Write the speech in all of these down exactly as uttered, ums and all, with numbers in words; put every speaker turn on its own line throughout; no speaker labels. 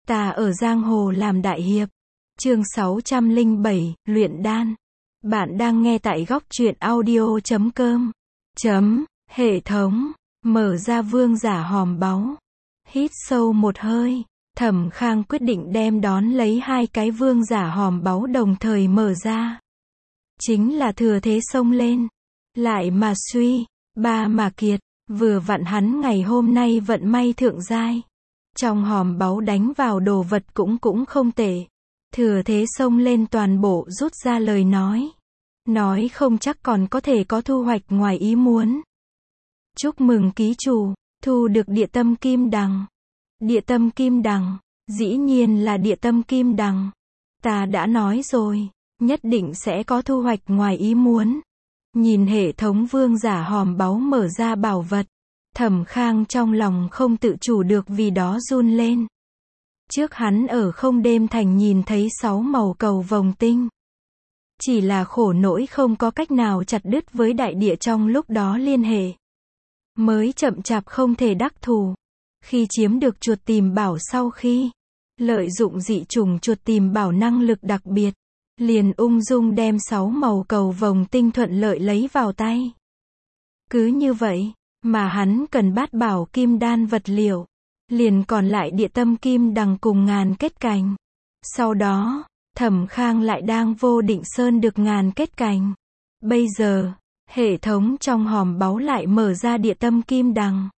Ta ở giang hồ làm đại hiệp. Chương sáu trăm lẻ bảy, luyện đan. Bạn đang nghe tại góc truyện audio chấm com. Chấm, hệ thống, mở ra vương giả hòm báu. Hít sâu một hơi, Thẩm Khang quyết định đem đón lấy hai cái vương giả hòm báu đồng thời mở ra. Chính là thừa thế xông lên. Lại mà suy, ba mà kiệt, vừa vặn hắn ngày hôm nay vận may thượng giai. Trong hòm báu đánh vào đồ vật cũng cũng không tệ. Thừa thế xông lên toàn bộ rút ra lời nói. Nói không chắc còn có thể có thu hoạch ngoài ý muốn. Chúc mừng ký chủ, thu được địa tâm kim đằng. Địa tâm kim đằng, dĩ nhiên là địa tâm kim đằng. Ta đã nói rồi, nhất định sẽ có thu hoạch ngoài ý muốn. Nhìn hệ thống vương giả hòm báu mở ra bảo vật. Thẩm Khang trong lòng không tự chủ được vì đó run lên. Trước hắn ở không đêm thành nhìn thấy sáu màu cầu vồng tinh. Chỉ là khổ nỗi không có cách nào chặt đứt với đại địa trong lúc đó liên hệ. Mới chậm chạp không thể đắc thủ. Khi chiếm được chuột tìm bảo sau khi lợi dụng dị chủng chuột tìm bảo năng lực đặc biệt, liền ung dung đem sáu màu cầu vồng tinh thuận lợi lấy vào tay. Cứ như vậy, mà hắn cần bát bảo kim đan vật liệu, liền còn lại địa tâm kim đằng cùng ngàn kết cành. Sau đó, Thẩm Khang lại đang vô định sơn được ngàn kết cành. Bây giờ, hệ thống trong hòm báu lại mở ra địa tâm kim đằng.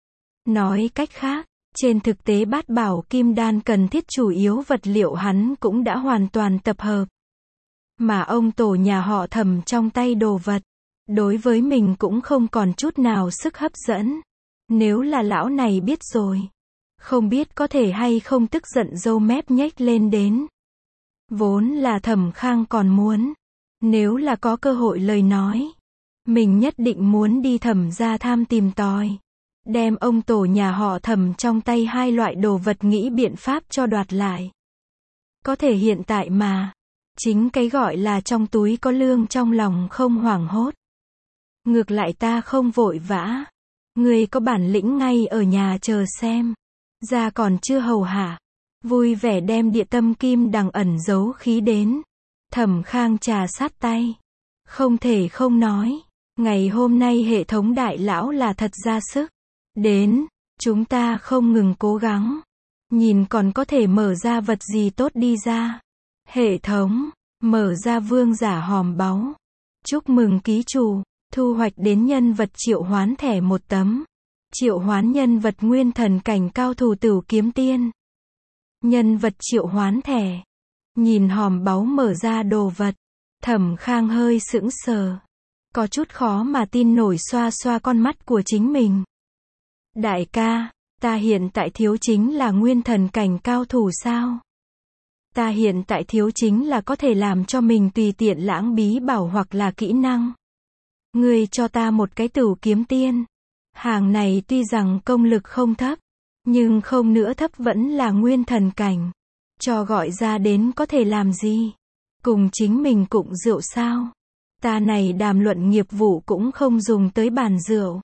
Nói cách khác, trên thực tế bát bảo kim đan cần thiết chủ yếu vật liệu hắn cũng đã hoàn toàn tập hợp. Mà ông tổ nhà họ Thẩm trong tay đồ vật, đối với mình cũng không còn chút nào sức hấp dẫn. Nếu là lão này biết rồi, không biết có thể hay không tức giận râu mép nhếch lên đến. Vốn là Thẩm Khang còn muốn, nếu là có cơ hội lời nói, mình nhất định muốn đi Thẩm gia thăm tìm tòi, đem ông tổ nhà họ Thẩm trong tay hai loại đồ vật nghĩ biện pháp cho đoạt lại. Có thể hiện tại mà, chính cái gọi là trong túi có lương trong lòng không hoảng hốt. Ngược lại ta không vội vã. Ngươi có bản lĩnh ngay ở nhà chờ xem. Ra còn chưa hầu hạ. Vui vẻ đem địa tâm kim đằng ẩn giấu khí đến. Thẩm Khang trà sát tay. Không thể không nói. Ngày hôm nay hệ thống đại lão là thật ra sức. Đến, chúng ta không ngừng cố gắng. Nhìn còn có thể mở ra vật gì tốt đi ra. Hệ thống, mở ra vương giả hòm báu. Chúc mừng ký chủ. Thu hoạch đến nhân vật triệu hoán thẻ một tấm. Triệu hoán nhân vật nguyên thần cảnh cao thủ Tửu Kiếm Tiên. Nhân vật triệu hoán thẻ. Nhìn hòm báu mở ra đồ vật, Thẩm Khang hơi sững sờ. Có chút khó mà tin nổi xoa xoa con mắt của chính mình. Đại ca, ta hiện tại thiếu chính là nguyên thần cảnh cao thủ sao? Ta hiện tại thiếu chính là có thể làm cho mình tùy tiện lãng bí bảo hoặc là kỹ năng. Ngươi cho ta một cái Tửu Kiếm Tiên. Hàng này tuy rằng công lực không thấp, nhưng không nữa thấp vẫn là nguyên thần cảnh. Cho gọi ra đến có thể làm gì? Cùng chính mình cụng rượu sao? Ta này đàm luận nghiệp vụ cũng không dùng tới bàn rượu.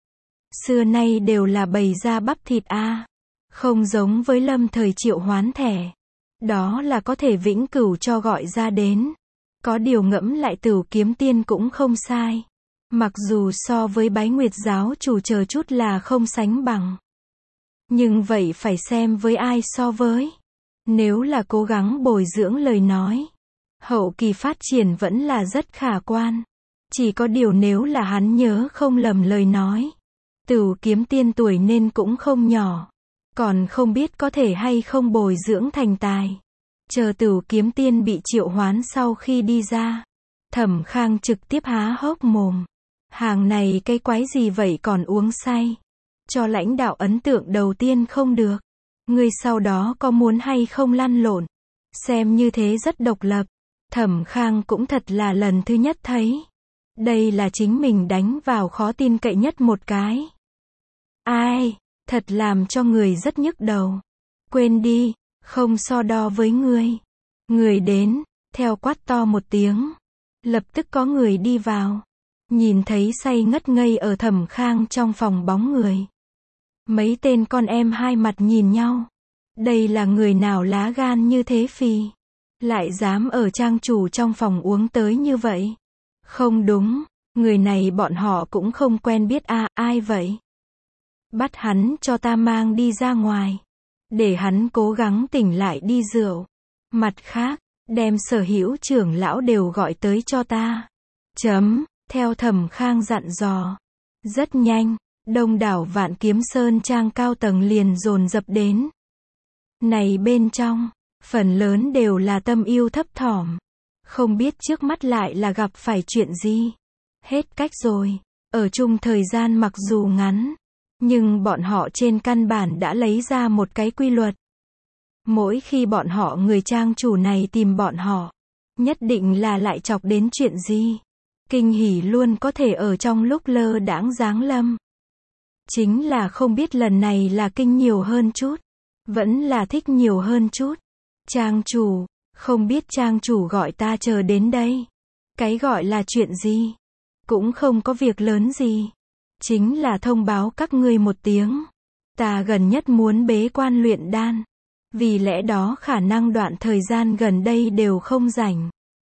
Xưa nay đều là bày ra bắp thịt a, à. Không giống với lâm thời triệu hoán thẻ. Đó là có thể vĩnh cửu cho gọi ra đến. Có điều ngẫm lại Tửu Kiếm Tiên cũng không sai. Mặc dù so với Bái Nguyệt giáo chủ chờ chút là không sánh bằng. Nhưng vậy phải xem với ai so với. Nếu là cố gắng bồi dưỡng lời nói, hậu kỳ phát triển vẫn là rất khả quan. Chỉ có điều nếu là hắn nhớ không lầm lời nói, Tửu Kiếm Tiên tuổi nên cũng không nhỏ. Còn không biết có thể hay không bồi dưỡng thành tài. Chờ Tửu Kiếm Tiên bị triệu hoán sau khi đi ra, Thẩm Khang trực tiếp há hốc mồm. Hàng này cái quái gì vậy còn uống say? Cho lãnh đạo ấn tượng đầu tiên không được. Ngươi sau đó có muốn hay không lăn lộn? Xem như thế rất độc lập. Thẩm Khang cũng thật là lần thứ nhất thấy. Đây là chính mình đánh vào khó tin cậy nhất một cái. Ai, thật làm cho người rất nhức đầu. Quên đi, không so đo với ngươi. Người đến, theo quát to một tiếng. Lập tức có người đi vào. Nhìn thấy say ngất ngây ở Thẩm Khang trong phòng bóng người. Mấy tên con em hai mặt nhìn nhau. Đây là người nào lá gan như thế phì? Lại dám ở trang chủ trong phòng uống tới như vậy? Không đúng, người này bọn họ cũng không quen biết à, ai vậy? Bắt hắn cho ta mang đi ra ngoài. Để hắn cố gắng tỉnh lại đi rượu. Mặt khác, đem sở hữu trưởng lão đều gọi tới cho ta. Chấm, theo Thẩm Khang dặn dò. Rất nhanh, đông đảo Vạn Kiếm Sơn trang cao tầng liền dồn dập đến. Này bên trong, phần lớn đều là tâm yêu thấp thỏm. Không biết trước mắt lại là gặp phải chuyện gì. Hết cách rồi, ở chung thời gian mặc dù ngắn, nhưng bọn họ trên căn bản đã lấy ra một cái quy luật. Mỗi khi bọn họ người trang chủ này tìm bọn họ, nhất định là lại chọc đến chuyện gì. Kinh hỉ luôn có thể ở trong lúc lơ đãng giáng lâm. Chính là không biết lần này là kinh nhiều hơn chút, vẫn là thích nhiều hơn chút. Trang chủ, không biết trang chủ gọi ta chờ đến đây. Cái gọi là chuyện gì? Cũng không có việc lớn gì. Chính là thông báo các ngươi một tiếng. Ta gần nhất muốn bế quan luyện đan. Vì lẽ đó khả năng đoạn thời gian gần đây đều không rảnh.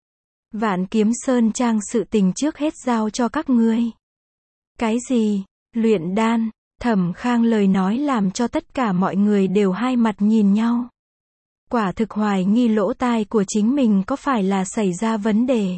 Vạn Kiếm Sơn trang sự tình trước hết giao cho các ngươi. Cái gì? Luyện đan? Thẩm Khang lời nói làm cho tất cả mọi người đều hai mặt nhìn nhau. Quả thực hoài nghi lỗ tai của chính mình có phải là xảy ra vấn đề.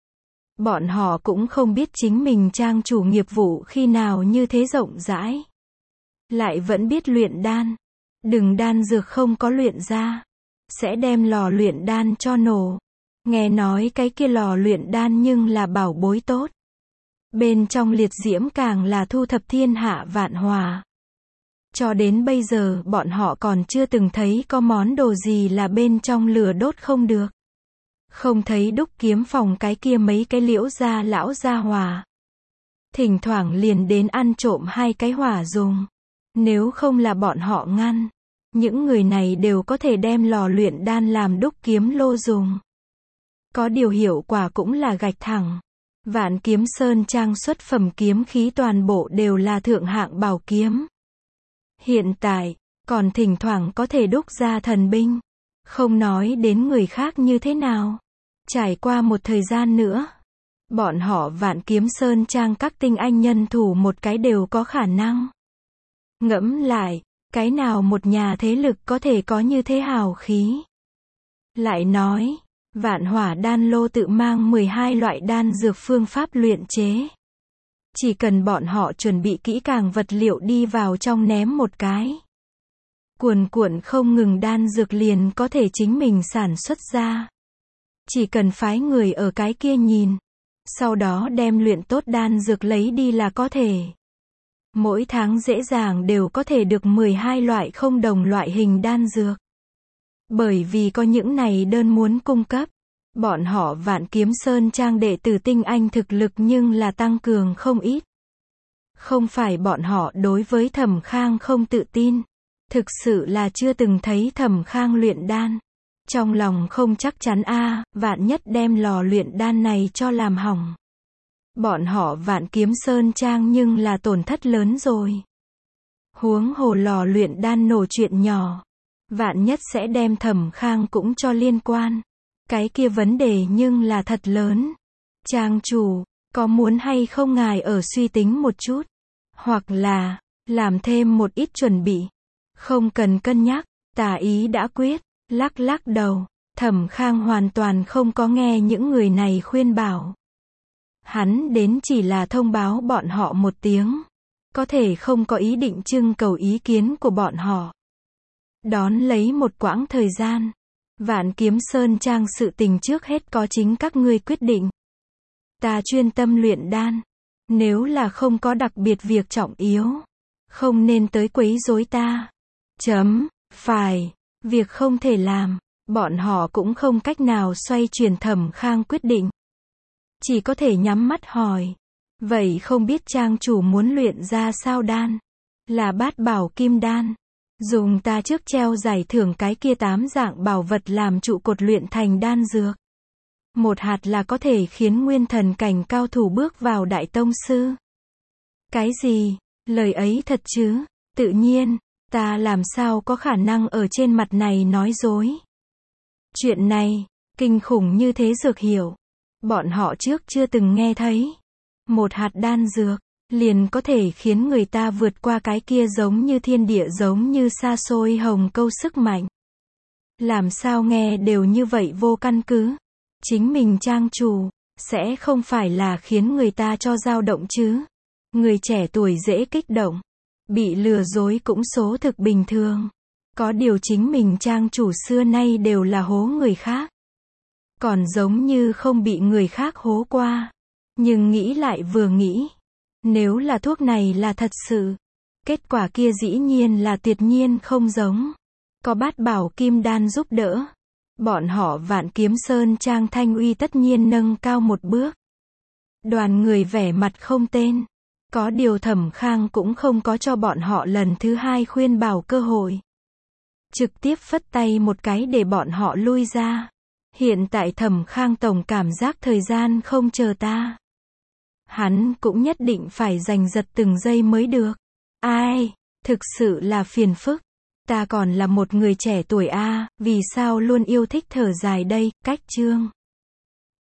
Bọn họ cũng không biết chính mình trang chủ nghiệp vụ khi nào như thế rộng rãi. Lại vẫn biết luyện đan. Đừng đan dược không có luyện ra. Sẽ đem lò luyện đan cho nổ. Nghe nói cái kia lò luyện đan nhưng là bảo bối tốt. Bên trong liệt diễm càng là thu thập thiên hạ vạn hòa. Cho đến bây giờ bọn họ còn chưa từng thấy có món đồ gì là bên trong lửa đốt không được. Không thấy đúc kiếm phòng cái kia mấy cái liễu gia lão gia hòa. Thỉnh thoảng liền đến ăn trộm hai cái hỏa dùng. Nếu không là bọn họ ngăn, những người này đều có thể đem lò luyện đan làm đúc kiếm lô dùng. Có điều hiệu quả cũng là gạch thẳng. Vạn Kiếm Sơn trang xuất phẩm kiếm khí toàn bộ đều là thượng hạng bảo kiếm. Hiện tại, còn thỉnh thoảng có thể đúc ra thần binh. Không nói đến người khác như thế nào. Trải qua một thời gian nữa, bọn họ Vạn Kiếm Sơn trang các tinh anh nhân thủ một cái đều có khả năng. Ngẫm lại, cái nào một nhà thế lực có thể có như thế hào khí. Lại nói, Vạn Hỏa đan lô tự mang mười hai loại đan dược phương pháp luyện chế. Chỉ cần bọn họ chuẩn bị kỹ càng vật liệu đi vào trong ném một cái. Cuồn cuộn không ngừng đan dược liền có thể chính mình sản xuất ra. Chỉ cần phái người ở cái kia nhìn. Sau đó đem luyện tốt đan dược lấy đi là có thể. Mỗi tháng dễ dàng đều có thể được mười hai loại không đồng loại hình đan dược. Bởi vì có những này đơn muốn cung cấp. Bọn họ Vạn Kiếm Sơn trang đệ tử tinh anh thực lực nhưng là tăng cường không ít. Không phải bọn họ đối với Thẩm Khang không tự tin. Thực sự là chưa từng thấy Thẩm Khang luyện đan. Trong lòng không chắc chắn a à, vạn nhất đem lò luyện đan này cho làm hỏng. Bọn họ Vạn Kiếm Sơn trang nhưng là tổn thất lớn rồi. Huống hồ lò luyện đan nổ chuyện nhỏ. Vạn nhất sẽ đem Thẩm Khang cũng cho liên quan. Cái kia vấn đề nhưng là thật lớn. Trang chủ, có muốn hay không ngài ở suy tính một chút? Hoặc là, làm thêm một ít chuẩn bị. Không cần cân nhắc, tả ý đã quyết, lắc lắc đầu. Thẩm Khang hoàn toàn không có nghe những người này khuyên bảo. Hắn đến chỉ là thông báo bọn họ một tiếng. Có thể không có ý định trưng cầu ý kiến của bọn họ. Đón lấy một quãng thời gian. Vạn Kiếm Sơn trang sự tình trước hết có chính các ngươi quyết định. Ta chuyên tâm luyện đan. Nếu là không có đặc biệt việc trọng yếu, không nên tới quấy rối ta. Chấm, phải, việc không thể làm, bọn họ cũng không cách nào xoay chuyển Thẩm Khang quyết định. Chỉ có thể nhắm mắt hỏi. Vậy không biết trang chủ muốn luyện ra sao đan? Là bát bảo kim đan. Dùng ta trước treo giải thưởng cái kia tám dạng bảo vật làm trụ cột luyện thành đan dược. Một hạt là có thể khiến nguyên thần cảnh cao thủ bước vào đại tông sư. Cái gì? Lời ấy thật chứ? Tự nhiên, Ta làm sao có khả năng ở trên mặt này nói dối. Chuyện này, kinh khủng như thế dược hiểu. Bọn họ trước chưa từng nghe thấy. Một hạt đan dược, liền có thể khiến người ta vượt qua cái kia giống như thiên địa giống như xa xôi hồng câu sức mạnh. Làm sao nghe đều như vậy vô căn cứ. Chính mình trang chủ, sẽ không phải là khiến người ta cho dao động chứ. Người trẻ tuổi dễ kích động. Bị lừa dối cũng số thực bình thường. Có điều chính mình trang chủ xưa nay đều là hố người khác. Còn giống như không bị người khác hố qua. Nhưng nghĩ lại vừa nghĩ. Nếu là thuốc này là thật sự. Kết quả kia dĩ nhiên là tuyệt nhiên không giống. Có bát bảo kim đan giúp đỡ. Bọn họ Vạn Kiếm Sơn trang thanh uy tất nhiên nâng cao một bước. Đoàn người vẻ mặt không tên. Có điều Thẩm Khang cũng không có cho bọn họ lần thứ hai khuyên bảo cơ hội. Trực tiếp phất tay một cái để bọn họ lui ra. Hiện tại Thẩm Khang tổng cảm giác thời gian không chờ ta. Hắn cũng nhất định phải giành giật từng giây mới được. Ai, thực sự là phiền phức. Ta còn là một người trẻ tuổi a, vì sao luôn yêu thích thở dài đây, cách chương.